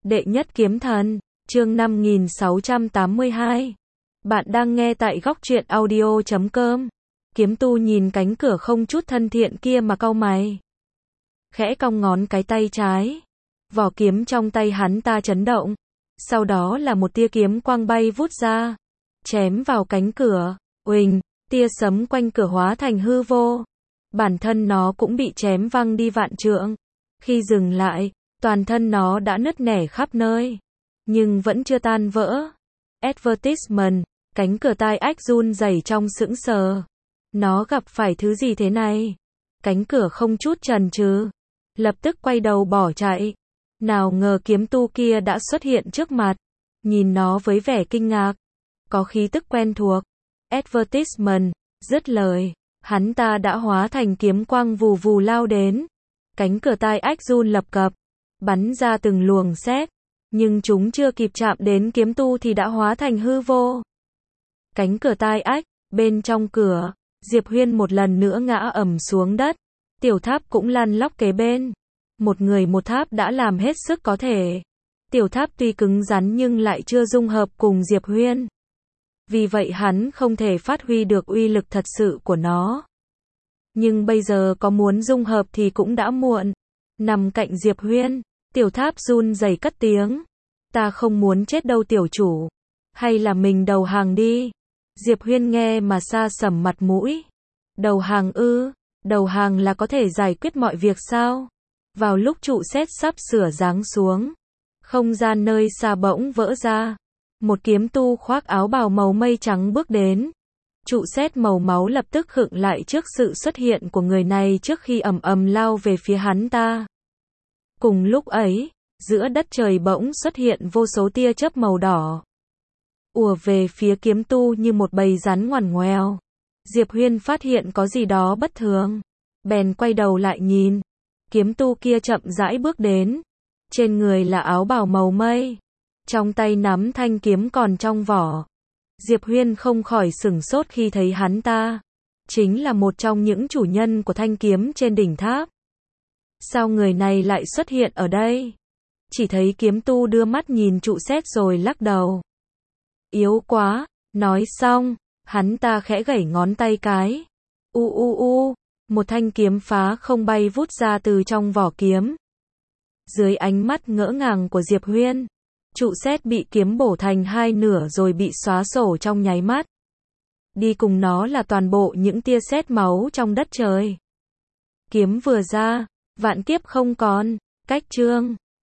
Đệ nhất kiếm thần, chương 5682. Bạn đang nghe tại góc truyện audio.com. Kiếm tu nhìn cánh cửa không chút thân thiện kia mà cau mày. Khẽ cong ngón cái tay trái. Vỏ kiếm trong tay hắn ta chấn động. Sau đó là một tia kiếm quang bay vút ra. Chém vào cánh cửa. Uỳnh, tia sấm quanh cửa hóa thành hư vô. Bản thân nó cũng bị chém văng đi vạn trượng. Khi dừng lại, toàn thân nó đã nứt nẻ khắp nơi. Nhưng vẫn chưa tan vỡ. Advertisement, cánh cửa tai ách run rẩy trong sững sờ. Nó gặp phải thứ gì thế này? Cánh cửa không chút chần chừ, lập tức quay đầu bỏ chạy. Nào ngờ kiếm tu kia đã xuất hiện trước mặt. Nhìn nó với vẻ kinh ngạc. Có khí tức quen thuộc. Advertisement, dứt lời. Hắn ta đã hóa thành kiếm quang vù vù lao đến. Cánh cửa tai ách run lập cập. Bắn ra từng luồng sét. Nhưng chúng chưa kịp chạm đến kiếm tu thì đã hóa thành hư vô. Cánh cửa tai ách, bên trong cửa, Diệp Huyên một lần nữa ngã ầm xuống đất. Tiểu tháp cũng lăn lóc kế bên. Một người một tháp đã làm hết sức có thể. Tiểu tháp tuy cứng rắn nhưng lại chưa dung hợp cùng Diệp Huyên. Vì vậy hắn không thể phát huy được uy lực thật sự của nó. Nhưng bây giờ có muốn dung hợp thì cũng đã muộn. Nằm cạnh Diệp Huyên, tiểu tháp run rẩy cất tiếng. Ta không muốn chết đâu tiểu chủ. Hay là mình đầu hàng đi. Diệp Huyên nghe mà sa sầm mặt mũi. Đầu hàng ư? Đầu hàng là có thể giải quyết mọi việc sao? Vào lúc trụ sét sắp sửa giáng xuống, không gian nơi xa bỗng vỡ ra. Một kiếm tu khoác áo bào màu mây trắng bước đến. Trụ sét màu máu lập tức khựng lại trước sự xuất hiện của người này trước khi ầm ầm lao về phía hắn ta. Cùng lúc ấy, giữa đất trời bỗng xuất hiện vô số tia chớp màu đỏ. Ùa về phía kiếm tu như một bầy rắn ngoằn ngoèo. Diệp Huyên phát hiện có gì đó bất thường. Bèn quay đầu lại nhìn. Kiếm tu kia chậm rãi bước đến. Trên người là áo bào màu mây. Trong tay nắm thanh kiếm còn trong vỏ. Diệp Huyên không khỏi sửng sốt khi thấy hắn ta. Chính là một trong những chủ nhân của thanh kiếm trên đỉnh tháp. Sao người này lại xuất hiện ở đây? Chỉ thấy kiếm tu đưa mắt nhìn trụ sét rồi lắc đầu. Yếu quá, nói xong, hắn ta khẽ gẩy ngón tay cái. Một thanh kiếm phá không bay vút ra từ trong vỏ kiếm. Dưới ánh mắt ngỡ ngàng của Diệp Huyên, trụ sét bị kiếm bổ thành hai nửa rồi bị xóa sổ trong nháy mắt. Đi cùng nó là toàn bộ những tia sét máu trong đất trời. Kiếm vừa ra, vạn kiếp không còn. Cách chương